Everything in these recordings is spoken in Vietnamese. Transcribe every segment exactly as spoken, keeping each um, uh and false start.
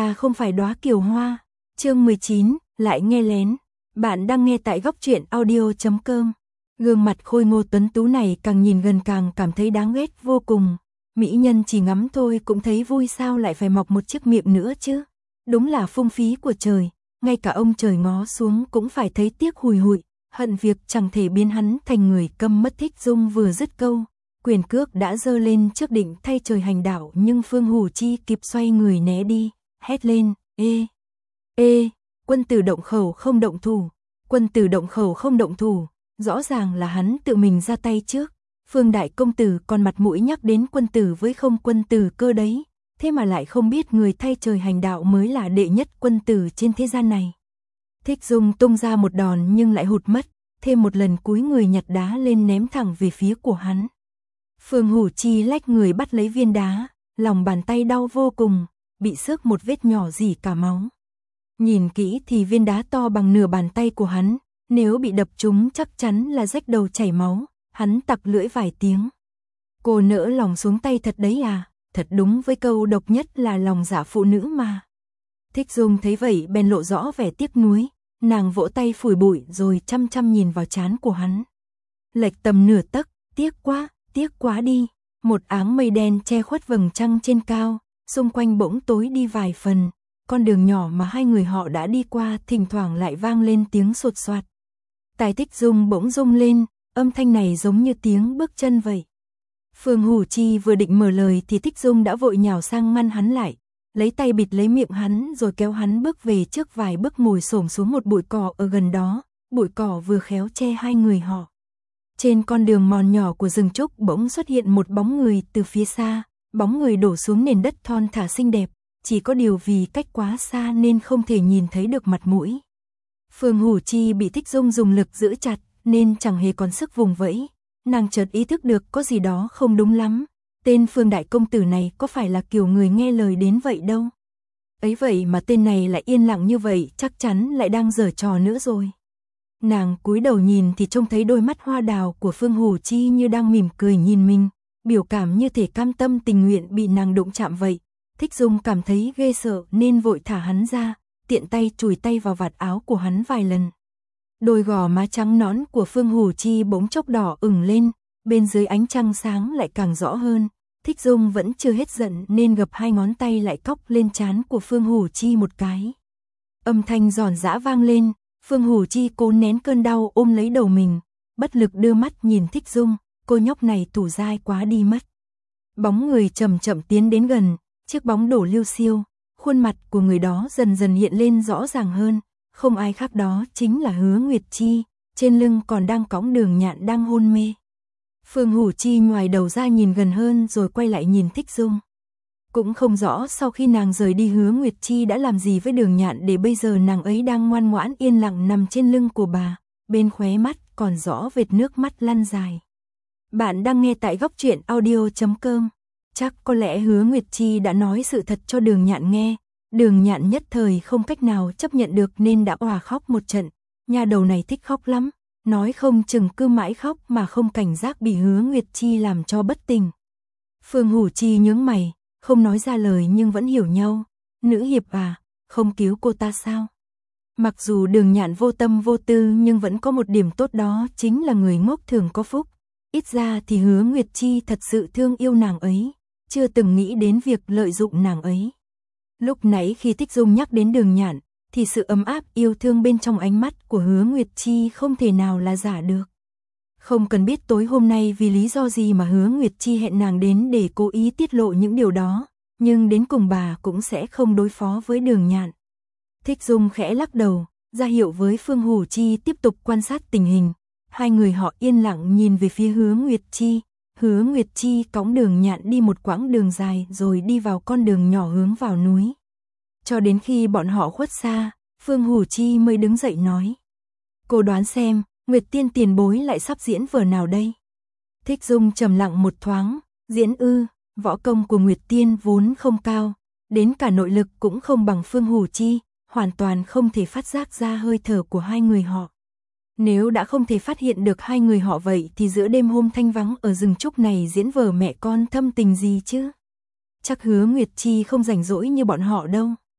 ta không phải đóa kiều hoa. Chương mười chín, lại nghe lén. Bạn đang nghe tại góc truyện audio chấm com. Gương mặt khôi ngô tuấn tú này càng nhìn gần càng cảm thấy đáng ghét vô cùng. Mỹ nhân chỉ ngắm thôi cũng thấy vui, sao lại phải mọc một chiếc miệng nữa chứ? Đúng là phung phí của trời, ngay cả ông trời ngó xuống cũng phải thấy tiếc hùi hụi, hận việc chẳng thể biến hắn thành người câm mất. Thích Dung vừa dứt câu, quyền cước đã giơ lên trước định thay trời hành đạo, nhưng Phương Hủ Chi kịp xoay người né đi, hét lên, ê, ê, quân tử động khẩu không động thủ, quân tử động khẩu không động thủ, rõ ràng là hắn tự mình ra tay trước. Phương đại công tử còn mặt mũi nhắc đến quân tử với không quân tử cơ đấy, thế mà lại không biết người thay trời hành đạo mới là đệ nhất quân tử trên thế gian này. Thích Dung tung ra một đòn nhưng lại hụt mất, thêm một lần cúi người nhặt đá lên ném thẳng về phía của hắn. Phương Hủ Chi lách người bắt lấy viên đá, lòng bàn tay đau vô cùng, bị xước một vết nhỏ rỉ cả máu. Nhìn kỹ thì viên đá to bằng nửa bàn tay của hắn, nếu bị đập trúng chắc chắn là rách đầu chảy máu. Hắn tặc lưỡi vài tiếng. Cô nỡ lòng xuống tay thật đấy à? Thật đúng với câu độc nhất là lòng dạ phụ nữ mà. Thích Dung thấy vậy bèn lộ rõ vẻ tiếc nuối, nàng vỗ tay phủi bụi rồi chăm chăm nhìn vào trán của hắn. Lệch tầm nửa tấc, tiếc quá, tiếc quá đi. Một áng mây đen che khuất vầng trăng trên cao, xung quanh bỗng tối đi vài phần. Con đường nhỏ mà hai người họ đã đi qua thỉnh thoảng lại vang lên tiếng sột soạt. Tai Thích Dung bỗng rung lên, âm thanh này giống như tiếng bước chân vậy. Phương Hủ Chi vừa định mở lời thì Thích Dung đã vội nhào sang ngăn hắn lại, lấy tay bịt lấy miệng hắn rồi kéo hắn bước về trước vài bước, ngồi xổm xuống một bụi cỏ ở gần đó, bụi cỏ vừa khéo che hai người họ. Trên con đường mòn nhỏ của rừng trúc bỗng xuất hiện một bóng người từ phía xa, bóng người đổ xuống nền đất thon thả xinh đẹp, chỉ có điều vì cách quá xa nên không thể nhìn thấy được mặt mũi. Phương Hủ Chi bị Thích Dung dùng lực giữ chặt nên chẳng hề còn sức vùng vẫy, nàng chợt ý thức được có gì đó không đúng lắm, tên Phương đại công tử này có phải là kiểu người nghe lời đến vậy đâu. Ấy vậy mà tên này lại yên lặng như vậy, chắc chắn lại đang giở trò nữa rồi. Nàng cúi đầu nhìn thì trông thấy đôi mắt hoa đào của Phương Hủ Chi như đang mỉm cười nhìn mình, biểu cảm như thể cam tâm tình nguyện bị nàng đụng chạm vậy. Thích Dung cảm thấy ghê sợ nên vội thả hắn ra, tiện tay chùi tay vào vạt áo của hắn vài lần. Đôi gò má trắng nõn của Phương Hủ Chi bỗng chốc đỏ ửng lên, bên dưới ánh trăng sáng lại càng rõ hơn. Thích Dung vẫn chưa hết giận nên gập hai ngón tay lại cóc lên trán của Phương Hủ Chi một cái. Âm thanh giòn giã vang lên, Phương Hủ Chi cố nén cơn đau ôm lấy đầu mình, bất lực đưa mắt nhìn Thích Dung, cô nhóc này tủ dai quá đi mất. Bóng người chậm chậm tiến đến gần, chiếc bóng đổ liêu xiêu, khuôn mặt của người đó dần dần hiện lên rõ ràng hơn. Không ai khác đó chính là Hứa Nguyệt Chi, trên lưng còn đang cõng Đường Nhạn đang hôn mê. Phương Hủ Chi ngoài đầu ra nhìn gần hơn rồi quay lại nhìn Thích Dung. Cũng không rõ sau khi nàng rời đi Hứa Nguyệt Chi đã làm gì với Đường Nhạn để bây giờ nàng ấy đang ngoan ngoãn yên lặng nằm trên lưng của bà, bên khóe mắt còn rõ vệt nước mắt lăn dài. Bạn đang nghe tại góc truyện audio chấm com. Chắc có lẽ Hứa Nguyệt Chi đã nói sự thật cho Đường Nhạn nghe. Đường Nhạn nhất thời không cách nào chấp nhận được nên đã òa khóc một trận. Nhà đầu này thích khóc lắm, nói không chừng cứ mãi khóc mà không cảnh giác bị Hứa Nguyệt Chi làm cho bất tỉnh. Phương Hủ Chi nhướng mày, không nói ra lời nhưng vẫn hiểu nhau. Nữ hiệp à, không cứu cô ta sao? Mặc dù Đường Nhạn vô tâm vô tư nhưng vẫn có một điểm tốt, đó chính là người ngốc thường có phúc. Ít ra thì Hứa Nguyệt Chi thật sự thương yêu nàng ấy, chưa từng nghĩ đến việc lợi dụng nàng ấy. Lúc nãy khi Thích Dung nhắc đến Đường Nhạn, thì sự ấm áp yêu thương bên trong ánh mắt của Hứa Nguyệt Chi không thể nào là giả được. Không cần biết tối hôm nay vì lý do gì mà Hứa Nguyệt Chi hẹn nàng đến để cố ý tiết lộ những điều đó, nhưng đến cùng bà cũng sẽ không đối phó với Đường Nhạn. Thích Dung khẽ lắc đầu, ra hiệu với Phương Hủ Chi tiếp tục quan sát tình hình. Hai người họ yên lặng nhìn về phía Hứa Nguyệt Chi. Hứa Nguyệt Chi cõng Đường Nhạn đi một quãng đường dài rồi đi vào con đường nhỏ hướng vào núi. Cho đến khi bọn họ khuất xa, Phương Hủ Chi mới đứng dậy nói: "Cô đoán xem, Nguyệt Tiên tiền bối lại sắp diễn vở nào đây?" Thích Dung trầm lặng một thoáng, diễn ư, võ công của Nguyệt Tiên vốn không cao, đến cả nội lực cũng không bằng Phương Hủ Chi, hoàn toàn không thể phát giác ra hơi thở của hai người họ. Nếu đã không thể phát hiện được hai người họ vậy thì giữa đêm hôm thanh vắng ở rừng trúc này diễn vở mẹ con thâm tình gì chứ? Chắc Hứa Nguyệt Chi không rảnh rỗi như bọn họ đâu.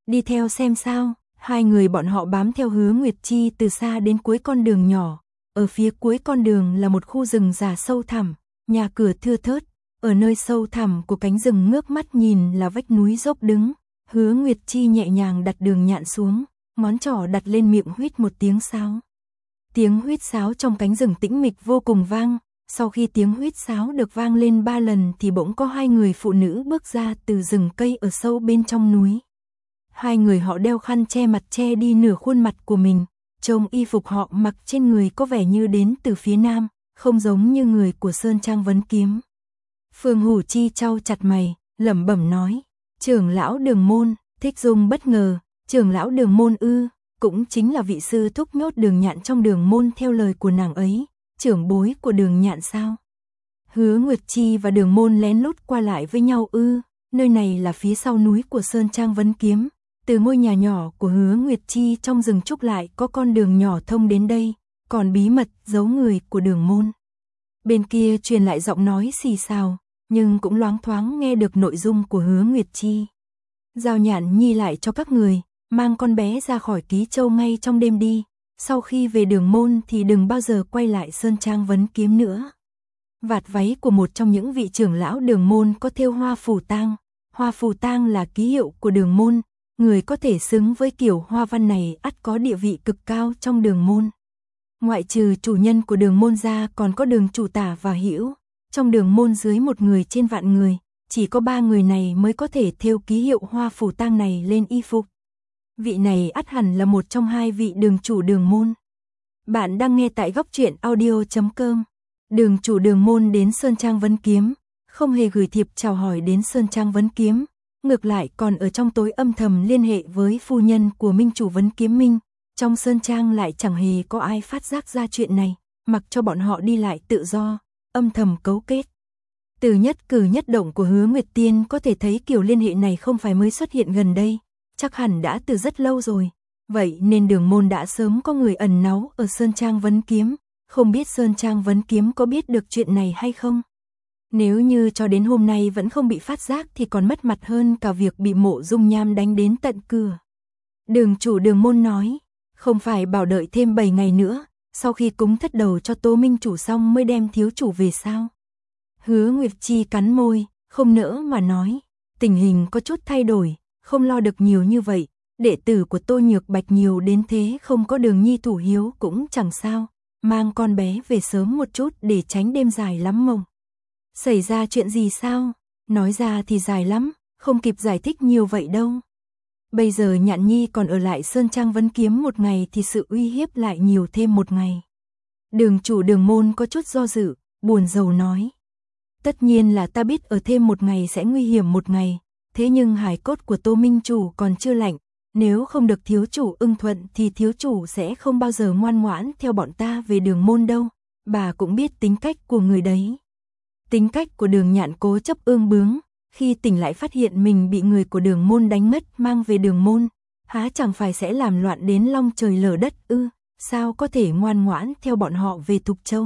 đi theo xem sao. Hai người bọn họ bám theo Hứa Nguyệt Chi từ xa đến cuối con đường nhỏ. Ở phía cuối con đường là một khu rừng già sâu thẳm, nhà cửa thưa thớt. Ở nơi sâu thẳm của cánh rừng ngước mắt nhìn là vách núi dốc đứng. Hứa Nguyệt Chi nhẹ nhàng đặt đường nhạn xuống, ngón trỏ đặt lên miệng huýt một tiếng sáo. Tiếng huýt sáo trong cánh rừng tĩnh mịch vô cùng vang. Sau khi tiếng huýt sáo được vang lên ba lần thì bỗng có hai người phụ nữ bước ra từ rừng cây ở sâu bên trong núi. Hai người họ đeo khăn che mặt che đi nửa khuôn mặt của mình, trông y phục họ mặc trên người có vẻ như đến từ phía Nam, không giống như người của Sơn Trang Vấn Kiếm. Phương Hủ Chi chau chặt mày, lẩm bẩm nói, trưởng lão Đường Môn. Thích Dung bất ngờ, trưởng lão Đường Môn ư, cũng chính là vị sư thúc nhốt Đường Nhạn trong Đường Môn theo lời của nàng ấy, trưởng bối của Đường Nhạn sao? Hứa Nguyệt Chi và Đường Môn lén lút qua lại với nhau ư? Nơi này là phía sau núi của Sơn Trang Vấn Kiếm, từ ngôi nhà nhỏ của Hứa Nguyệt Chi trong rừng trúc lại có con đường nhỏ thông đến đây, còn bí mật giấu người của Đường Môn. Bên kia truyền lại giọng nói xì xào, nhưng cũng loáng thoáng nghe được nội dung của Hứa Nguyệt Chi. Giao Nhạn Nhi lại cho các người, mang con bé ra khỏi Ký Châu ngay trong đêm đi, sau khi về Đường Môn thì đừng bao giờ quay lại Sơn Trang Vấn Kiếm nữa. Vạt váy của một trong những vị trưởng lão Đường Môn có thêu hoa phù tang, hoa phù tang là ký hiệu của Đường Môn, người có thể xứng với kiểu hoa văn này ắt có địa vị cực cao trong Đường Môn. Ngoại trừ chủ nhân của Đường Môn ra còn có Đường Chủ Tả và Hữu, trong Đường Môn dưới một người trên vạn người, chỉ có ba người này mới có thể thêu ký hiệu hoa phù tang này lên y phục. Vị này ắt hẳn là một trong hai vị đường chủ Đường Môn. Bạn đang nghe tại góc truyện audio chấm com. Đường chủ Đường Môn đến Sơn Trang Vấn Kiếm, không hề gửi thiệp chào hỏi đến Sơn Trang Vấn Kiếm, ngược lại còn ở trong tối âm thầm liên hệ với phu nhân của Minh chủ Vấn Kiếm Minh. Trong Sơn Trang lại chẳng hề có ai phát giác ra chuyện này, mặc cho bọn họ đi lại tự do, âm thầm cấu kết. Từ nhất cử nhất động của Hứa Nguyệt Tiên có thể thấy kiểu liên hệ này không phải mới xuất hiện gần đây, chắc hẳn đã từ rất lâu rồi. Vậy nên Đường Môn đã sớm có người ẩn náu ở Sơn Trang Vấn Kiếm, không biết Sơn Trang Vấn Kiếm có biết được chuyện này hay không. Nếu như cho đến hôm nay vẫn không bị phát giác thì còn mất mặt hơn cả việc bị Mộ Dung Nham đánh đến tận cửa. Đường chủ Đường Môn nói, không phải bảo đợi thêm bảy ngày nữa, sau khi cúng thất đầu cho Tô Minh chủ xong mới đem thiếu chủ về sao? Hứa Nguyệt Chi cắn môi, không nỡ mà nói, tình hình có chút thay đổi, không lo được nhiều như vậy, đệ tử của Tô Nhược Bạch nhiều đến thế không có Đường Nhi thủ hiếu cũng chẳng sao, mang con bé về sớm một chút để tránh đêm dài lắm mộng. Xảy ra chuyện gì sao? Nói ra thì dài lắm, không kịp giải thích nhiều vậy đâu. Bây giờ Nhạn Nhi còn ở lại Sơn Trang Vấn Kiếm một ngày thì sự uy hiếp lại nhiều thêm một ngày. Đường chủ Đường Môn có chút do dự, buồn rầu nói. Tất nhiên là ta biết ở thêm một ngày sẽ nguy hiểm một ngày, thế nhưng hài cốt của Tô Minh chủ còn chưa lạnh, nếu không được thiếu chủ ưng thuận thì thiếu chủ sẽ không bao giờ ngoan ngoãn theo bọn ta về Đường Môn đâu, bà cũng biết tính cách của người đấy. Tính cách của Đường Nhạn cố chấp ương bướng, khi tỉnh lại phát hiện mình bị người của Đường Môn đánh mất mang về Đường Môn, há chẳng phải sẽ làm loạn đến long trời lở đất ư, sao có thể ngoan ngoãn theo bọn họ về Thục Châu.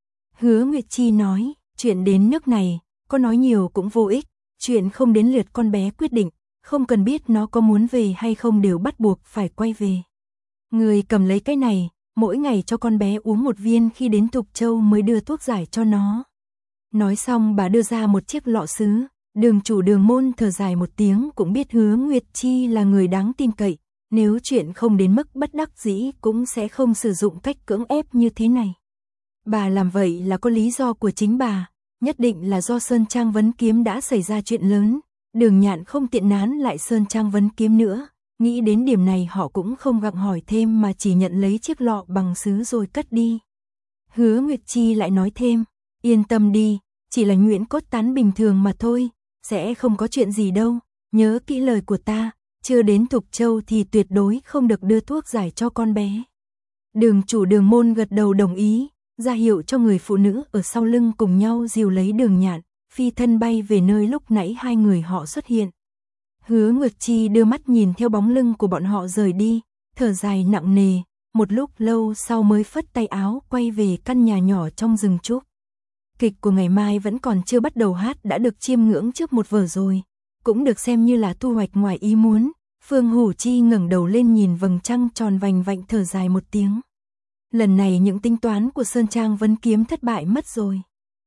Hứa Nguyệt Chi nói, chuyện đến nước này, có nói nhiều cũng vô ích, chuyện không đến lượt con bé quyết định, không cần biết nó có muốn về hay không đều bắt buộc phải quay về. Người cầm lấy cái này, mỗi ngày cho con bé uống một viên khi đến Thục Châu mới đưa thuốc giải cho nó. Nói xong bà đưa ra một chiếc lọ sứ, đường chủ Đường Môn thở dài một tiếng cũng biết Hứa Nguyệt Chi là người đáng tin cậy, nếu chuyện không đến mức bất đắc dĩ cũng sẽ không sử dụng cách cưỡng ép như thế này. Bà làm vậy là có lý do của chính bà, nhất định là do Sơn Trang Vấn Kiếm đã xảy ra chuyện lớn, Đường Nhạn không tiện nán lại Sơn Trang Vấn Kiếm nữa, nghĩ đến điểm này họ cũng không gặng hỏi thêm mà chỉ nhận lấy chiếc lọ bằng sứ rồi cất đi. Hứa Nguyệt Chi lại nói thêm, yên tâm đi, chỉ là nhuyễn cốt tán bình thường mà thôi, sẽ không có chuyện gì đâu, nhớ kỹ lời của ta, chưa đến Thục Châu thì tuyệt đối không được đưa thuốc giải cho con bé. Đường chủ Đường Môn gật đầu đồng ý, ra hiệu cho người phụ nữ ở sau lưng cùng nhau dìu lấy Đường Nhạn, phi thân bay về nơi lúc nãy hai người họ xuất hiện. Hứa Nguyệt Chi đưa mắt nhìn theo bóng lưng của bọn họ rời đi, thở dài nặng nề, một lúc lâu sau mới phất tay áo quay về căn nhà nhỏ trong rừng trúc. Kịch của ngày mai vẫn còn chưa bắt đầu hát đã được chiêm ngưỡng trước một vở rồi, cũng được xem như là thu hoạch ngoài ý muốn, Phương Hủ Chi ngẩng đầu lên nhìn vầng trăng tròn vành vạnh thở dài một tiếng. Lần này những tính toán của Sơn Trang Vấn Kiếm thất bại mất rồi.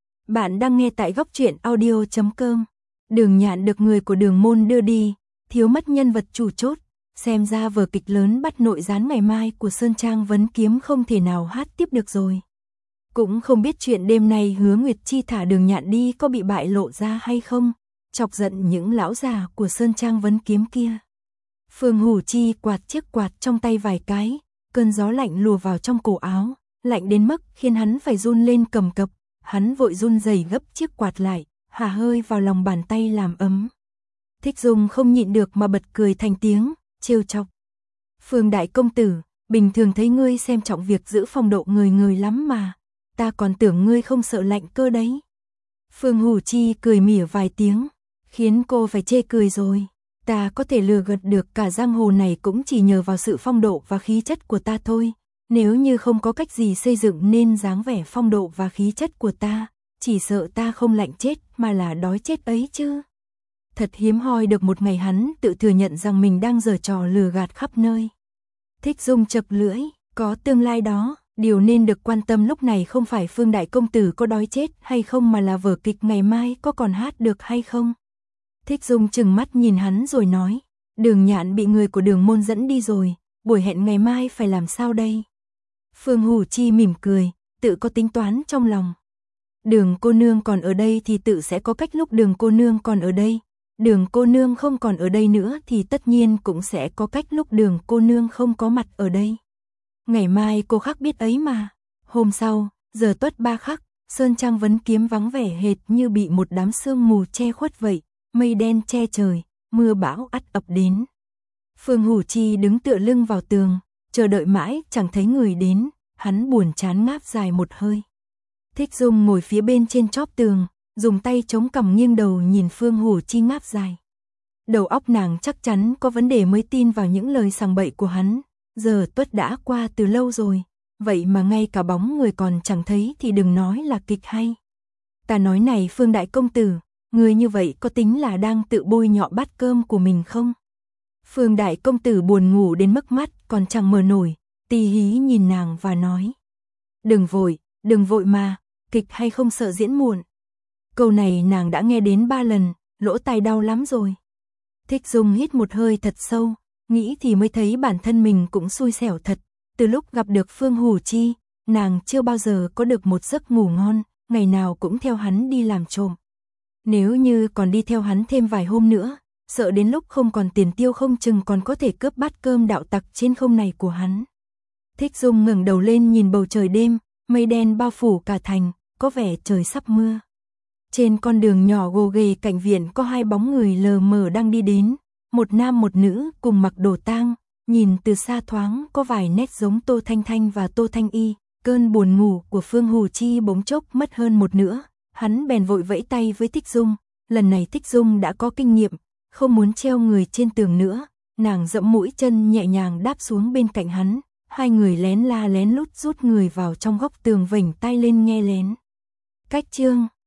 Bạn đang nghe tại góc truyện audio chấm com. Đường Nhạn được người của Đường môn đưa đi, thiếu mất nhân vật chủ chốt, xem ra vở kịch lớn bắt nội gián ngày mai của Sơn Trang Vấn Kiếm không thể nào hát tiếp được rồi. Cũng không biết chuyện đêm nay Hứa Nguyệt Chi thả Đường Nhạn đi có bị bại lộ ra hay không, chọc giận những lão già của Sơn Trang Vấn Kiếm kia. Phương Hủ Chi quạt chiếc quạt trong tay vài cái, cơn gió lạnh lùa vào trong cổ áo, lạnh đến mức khiến hắn phải run lên cầm cập, hắn vội run rẩy gấp chiếc quạt lại, hả hơi vào lòng bàn tay làm ấm. Thích Dung không nhịn được mà bật cười thành tiếng, trêu chọc. Phương đại công tử, bình thường thấy ngươi xem trọng việc giữ phong độ người người lắm mà, ta còn tưởng ngươi không sợ lạnh cơ đấy. Phương Hủ Chi cười mỉa vài tiếng, khiến cô phải chê cười rồi. Ta có thể lừa gạt được cả giang hồ này cũng chỉ nhờ vào sự phong độ và khí chất của ta thôi. Nếu như không có cách gì xây dựng nên dáng vẻ phong độ và khí chất của ta, chỉ sợ ta không lạnh chết mà là đói chết ấy chứ. Thật hiếm hoi được một ngày hắn tự thừa nhận rằng mình đang giở trò lừa gạt khắp nơi. Thích Dung chập lưỡi, có tương lai đó, điều nên được quan tâm lúc này không phải Phương đại công tử có đói chết hay không mà là vở kịch ngày mai có còn hát được hay không. Thích Dung trừng mắt nhìn hắn rồi nói, Đường Nhạn bị người của Đường môn dẫn đi rồi, buổi hẹn ngày mai phải làm sao đây? Phương Hủ Chi mỉm cười, tự có tính toán trong lòng. Đường cô nương còn ở đây thì tự sẽ có cách, lúc Đường cô nương còn ở đây, Đường cô nương không còn ở đây nữa thì tất nhiên cũng sẽ có cách lúc Đường cô nương không có mặt ở đây. Ngày mai cô khắc biết ấy mà. Hôm sau, giờ tuất ba khắc, Sơn Trang Vấn Kiếm vắng vẻ hệt như bị một đám sương mù che khuất vậy, mây đen che trời, mưa bão ắt ập đến. Phương Hủ Chi đứng tựa lưng vào tường, chờ đợi mãi chẳng thấy người đến, hắn buồn chán ngáp dài một hơi. Thích Dung ngồi phía bên trên chóp tường, dùng tay chống cằm nghiêng đầu nhìn Phương Hủ Chi ngáp dài. Đầu óc nàng chắc chắn có vấn đề mới tin vào những lời sằng bậy của hắn, giờ tuất đã qua từ lâu rồi, vậy mà ngay cả bóng người còn chẳng thấy thì đừng nói là kịch hay. Ta nói này Phương đại công tử, người như vậy có tính là đang tự bôi nhọ bát cơm của mình không? Phương đại công tử buồn ngủ đến mức mắt còn chẳng mở nổi, tì hí nhìn nàng và nói. Đừng vội, đừng vội mà, kịch hay không sợ diễn muộn. Câu này nàng đã nghe đến ba lần, lỗ tai đau lắm rồi. Thích Dung hít một hơi thật sâu, nghĩ thì mới thấy bản thân mình cũng xui xẻo thật. Từ lúc gặp được Phương Hủ Chi, nàng chưa bao giờ có được một giấc ngủ ngon, ngày nào cũng theo hắn đi làm trộm. Nếu như còn đi theo hắn thêm vài hôm nữa, sợ đến lúc không còn tiền tiêu không chừng còn có thể cướp bát cơm đạo tặc trên không này của hắn. Thích Dung ngẩng đầu lên nhìn bầu trời đêm, mây đen bao phủ cả thành, có vẻ trời sắp mưa. Trên con đường nhỏ gồ ghề cạnh viện có hai bóng người lờ mờ đang đi đến, một nam một nữ cùng mặc đồ tang, nhìn từ xa thoáng có vài nét giống Tô Thanh Thanh và Tô Thanh Y. Cơn buồn ngủ của Phương Hủ Chi bỗng chốc mất hơn một nửa, hắn bèn vội vẫy tay với Thích Dung, lần này Thích Dung đã có kinh nghiệm, không muốn treo người trên tường nữa, nàng dẫm mũi chân nhẹ nhàng đáp xuống bên cạnh hắn, hai người lén la lén lút rút người vào trong góc tường vểnh tai lên nghe lén. Cách chương